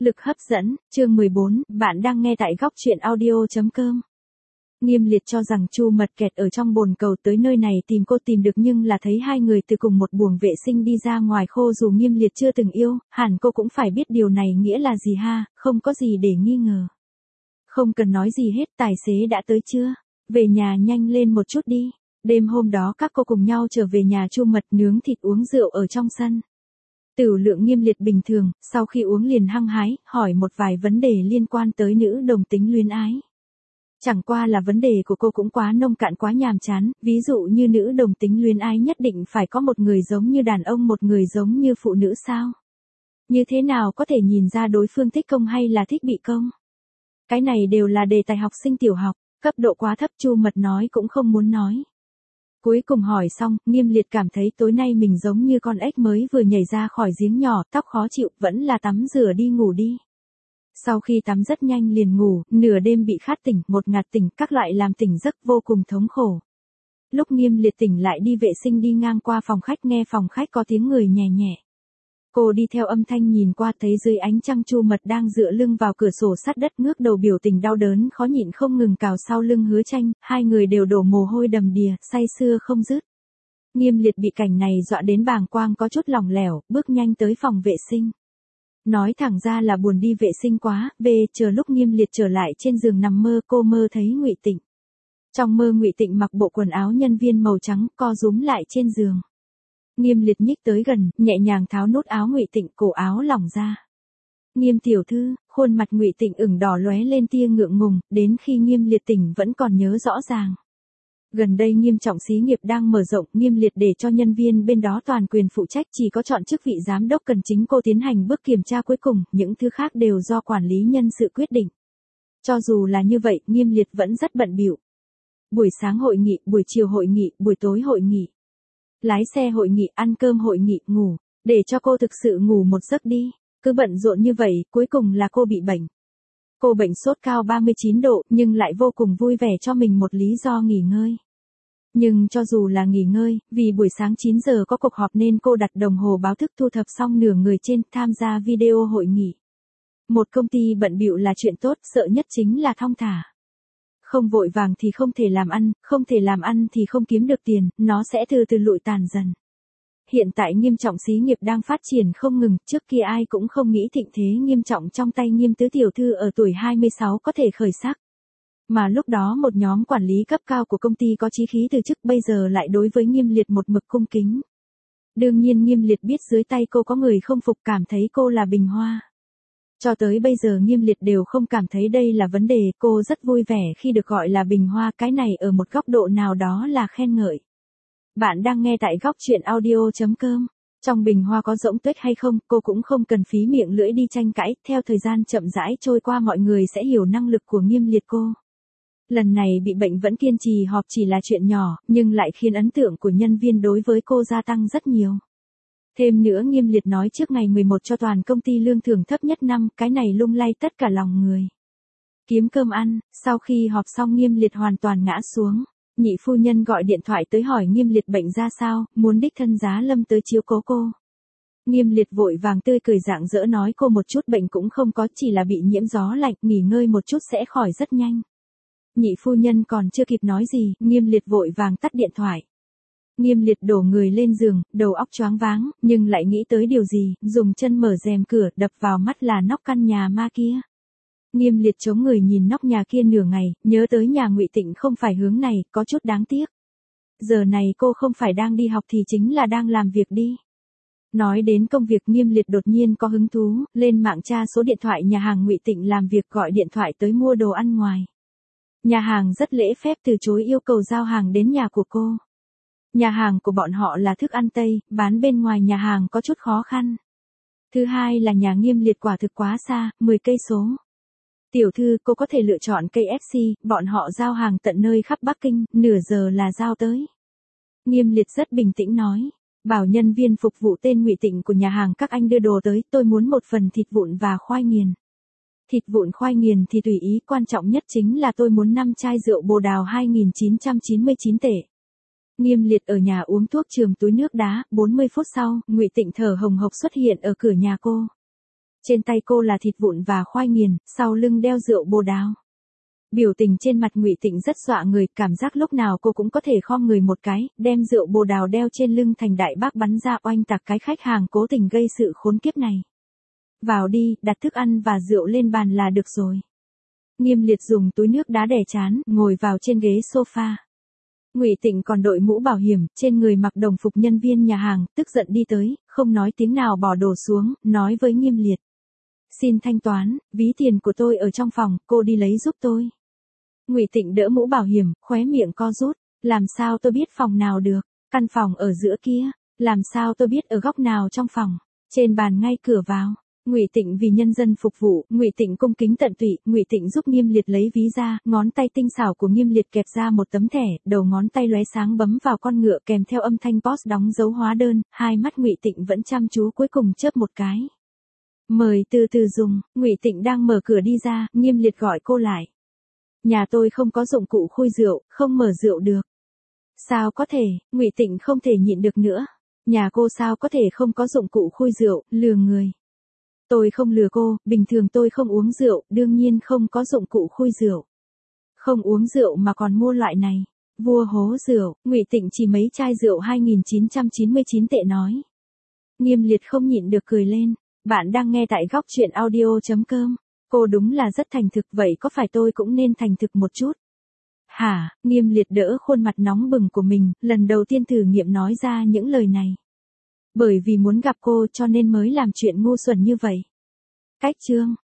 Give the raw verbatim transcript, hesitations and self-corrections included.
Lực hấp dẫn, chương mười bốn, bạn đang nghe tại góc truyện audio chấm com. Nghiêm Liệt cho rằng Chu Mật kẹt ở trong bồn cầu tới nơi này tìm cô tìm được, nhưng là thấy hai người từ cùng một buồng vệ sinh đi ra ngoài khô, dù Nghiêm Liệt chưa từng yêu, hẳn cô cũng phải biết điều này nghĩa là gì ha, không có gì để nghi ngờ. Không cần nói gì hết, tài xế đã tới chưa? Về nhà nhanh lên một chút đi. Đêm hôm đó các cô cùng nhau trở về nhà Chu Mật nướng thịt uống rượu ở trong sân. Tửu lượng Nghiêm Liệt bình thường, sau khi uống liền hăng hái, hỏi một vài vấn đề liên quan tới nữ đồng tính luyến ái. Chẳng qua là vấn đề của cô cũng quá nông cạn, quá nhàm chán, ví dụ như nữ đồng tính luyến ái nhất định phải có một người giống như đàn ông, một người giống như phụ nữ sao? Như thế nào có thể nhìn ra đối phương thích công hay là thích bị công? Cái này đều là đề tài học sinh tiểu học, cấp độ quá thấp, Chu Mật nói cũng không muốn nói. Cuối cùng hỏi xong, Nghiêm Liệt cảm thấy tối nay mình giống như con ếch mới vừa nhảy ra khỏi giếng nhỏ, tóc khó chịu, vẫn là tắm rửa đi ngủ đi. Sau khi tắm rất nhanh liền ngủ, nửa đêm bị khát tỉnh, một ngạt tỉnh, các loại làm tỉnh giấc vô cùng thống khổ. Lúc Nghiêm Liệt tỉnh lại đi vệ sinh đi ngang qua phòng khách, nghe phòng khách có tiếng người nhẹ nhẹ. Cô đi theo âm thanh nhìn qua, thấy dưới ánh trăng Chu Mật đang dựa lưng vào cửa sổ sát đất, ngước đầu, biểu tình đau đớn khó nhịn không ngừng cào sau lưng Hứa Tranh, hai người đều đổ mồ hôi đầm đìa, say sưa không dứt. Nghiêm Liệt bị cảnh này dọa đến bàng quang có chút lỏng lẻo, bước nhanh tới phòng vệ sinh. Nói thẳng ra là buồn đi vệ sinh quá, về chờ lúc Nghiêm Liệt trở lại trên giường nằm mơ, cô mơ thấy Ngụy Tịnh. Trong mơ Ngụy Tịnh mặc bộ quần áo nhân viên màu trắng, co rúm lại trên giường. Nghiêm Liệt nhích tới gần, nhẹ nhàng tháo nút áo Ngụy Tịnh, cổ áo lỏng ra. Nghiêm tiểu thư, khuôn mặt Ngụy Tịnh ửng đỏ lóe lên tia ngượng ngùng, đến khi Nghiêm Liệt tỉnh vẫn còn nhớ rõ ràng. Gần đây Nghiêm trọng xí nghiệp đang mở rộng, Nghiêm Liệt để cho nhân viên bên đó toàn quyền phụ trách, chỉ có chọn chức vị giám đốc cần chính cô tiến hành bước kiểm tra cuối cùng, những thứ khác đều do quản lý nhân sự quyết định. Cho dù là như vậy, Nghiêm Liệt vẫn rất bận bịu. Buổi sáng hội nghị, buổi chiều hội nghị, buổi tối hội nghị. Lái xe hội nghị, ăn cơm hội nghị, ngủ, để cho cô thực sự ngủ một giấc đi. Cứ bận rộn như vậy, cuối cùng là cô bị bệnh. Cô bệnh sốt cao ba mươi chín độ, nhưng lại vô cùng vui vẻ cho mình một lý do nghỉ ngơi. Nhưng cho dù là nghỉ ngơi, vì buổi sáng chín giờ có cuộc họp nên cô đặt đồng hồ báo thức, thu thập xong nửa người trên, tham gia video hội nghị. Một công ty bận bịu là chuyện tốt, sợ nhất chính là thong thả. Không vội vàng thì không thể làm ăn, không thể làm ăn thì không kiếm được tiền, nó sẽ từ từ lụi tàn dần. Hiện tại Nghiêm trọng xí nghiệp đang phát triển không ngừng, trước kia ai cũng không nghĩ thịnh thế nghiêm trọng trong tay Nghiêm tứ tiểu thư ở tuổi hai mươi sáu có thể khởi sắc. Mà lúc đó một nhóm quản lý cấp cao của công ty có chí khí từ chức, bây giờ lại đối với Nghiêm Liệt một mực cung kính. Đương nhiên Nghiêm Liệt biết dưới tay cô có người không phục, cảm thấy cô là bình hoa. Cho tới bây giờ Nghiêm Liệt đều không cảm thấy đây là vấn đề, cô rất vui vẻ khi được gọi là bình hoa, cái này ở một góc độ nào đó là khen ngợi. Bạn đang nghe tại góc truyện audio chấm com. Trong bình hoa có rỗng tuếch hay không, cô cũng không cần phí miệng lưỡi đi tranh cãi, theo thời gian chậm rãi trôi qua mọi người sẽ hiểu năng lực của Nghiêm Liệt cô. Lần này bị bệnh vẫn kiên trì họp chỉ là chuyện nhỏ, nhưng lại khiến ấn tượng của nhân viên đối với cô gia tăng rất nhiều. Thêm nữa Nghiêm Liệt nói trước ngày mười một cho toàn công ty lương thưởng thấp nhất năm, cái này lung lay tất cả lòng người. Kiếm cơm ăn, sau khi họp xong Nghiêm Liệt hoàn toàn ngã xuống. Nhị phu nhân gọi điện thoại tới hỏi Nghiêm Liệt bệnh ra sao, muốn đích thân Giá Lâm tới chiếu cố cô. Nghiêm Liệt vội vàng tươi cười rạng rỡ nói cô một chút bệnh cũng không có, chỉ là bị nhiễm gió lạnh, nghỉ ngơi một chút sẽ khỏi rất nhanh. Nhị phu nhân còn chưa kịp nói gì, Nghiêm Liệt vội vàng tắt điện thoại. Nghiêm Liệt đổ người lên giường, đầu óc choáng váng, nhưng lại nghĩ tới điều gì, dùng chân mở rèm cửa, đập vào mắt là nóc căn nhà ma kia. Nghiêm Liệt chống người nhìn nóc nhà kia nửa ngày, nhớ tới nhà Ngụy Tịnh không phải hướng này, có chút đáng tiếc. Giờ này cô không phải đang đi học thì chính là đang làm việc đi. Nói đến công việc Nghiêm Liệt đột nhiên có hứng thú, lên mạng tra số điện thoại nhà hàng Ngụy Tịnh làm việc, gọi điện thoại tới mua đồ ăn ngoài. Nhà hàng rất lễ phép từ chối yêu cầu giao hàng đến nhà của cô. Nhà hàng của bọn họ là thức ăn Tây, bán bên ngoài nhà hàng có chút khó khăn. Thứ hai là nhà Nghiêm Liệt quả thực quá xa, mười cây số. Tiểu thư, cô có thể lựa chọn ca ép xê, bọn họ giao hàng tận nơi khắp Bắc Kinh, nửa giờ là giao tới. Nghiêm Liệt rất bình tĩnh nói, bảo nhân viên phục vụ tên Ngụy Tịnh của nhà hàng các anh đưa đồ tới, tôi muốn một phần thịt vụn và khoai nghiền. Thịt vụn khoai nghiền thì tùy ý, quan trọng nhất chính là tôi muốn năm chai rượu Bồ Đào hai nghìn chín trăm chín mươi chín tệ. Nghiêm Liệt ở nhà uống thuốc chườm túi nước đá, bốn mươi phút sau, Ngụy Tịnh thở hồng hộc xuất hiện ở cửa nhà cô. Trên tay cô là thịt vụn và khoai nghiền, sau lưng đeo rượu bồ đào. Biểu tình trên mặt Ngụy Tịnh rất dọa người, cảm giác lúc nào cô cũng có thể khom người một cái, đem rượu bồ đào đeo trên lưng thành đại bác bắn ra oanh tạc cái khách hàng cố tình gây sự khốn kiếp này. Vào đi, đặt thức ăn và rượu lên bàn là được rồi. Nghiêm Liệt dùng túi nước đá đè trán, ngồi vào trên ghế sofa. Ngụy Tịnh còn đội mũ bảo hiểm, trên người mặc đồng phục nhân viên nhà hàng, tức giận đi tới, không nói tiếng nào bỏ đồ xuống, nói với Nghiêm Liệt. Xin thanh toán, ví tiền của tôi ở trong phòng, cô đi lấy giúp tôi. Ngụy Tịnh đỡ mũ bảo hiểm, khóe miệng co rút, làm sao tôi biết phòng nào được, căn phòng ở giữa kia, làm sao tôi biết ở góc nào trong phòng, trên bàn ngay cửa vào. Ngụy Tịnh vì nhân dân phục vụ, Ngụy Tịnh cung kính tận tụy, Ngụy Tịnh giúp Nghiêm Liệt lấy ví ra, ngón tay tinh xảo của Nghiêm Liệt kẹp ra một tấm thẻ, đầu ngón tay lóe sáng bấm vào con ngựa kèm theo âm thanh pê ô ét đóng dấu hóa đơn, hai mắt Ngụy Tịnh vẫn chăm chú cuối cùng chớp một cái. Mời từ từ dùng, Ngụy Tịnh đang mở cửa đi ra, Nghiêm Liệt gọi cô lại. Nhà tôi không có dụng cụ khui rượu, không mở rượu được. Sao có thể, Ngụy Tịnh không thể nhịn được nữa. Nhà cô sao có thể không có dụng cụ khui rượu, lừa người. Tôi không lừa cô, bình thường tôi không uống rượu, đương nhiên không có dụng cụ khui rượu. Không uống rượu mà còn mua loại này. Vua hố rượu, Ngụy Tịnh chỉ mấy chai rượu hai nghìn chín trăm chín mươi chín tệ nói. Nghiêm Liệt không nhịn được cười lên. Bạn đang nghe tại góc truyện audio chấm com. Cô đúng là rất thành thực, vậy có phải tôi cũng nên thành thực một chút? Hả, Nghiêm Liệt đỡ khuôn mặt nóng bừng của mình, lần đầu tiên thử nghiệm nói ra những lời này. Bởi vì muốn gặp cô cho nên mới làm chuyện ngu xuẩn như vậy. Cách chương.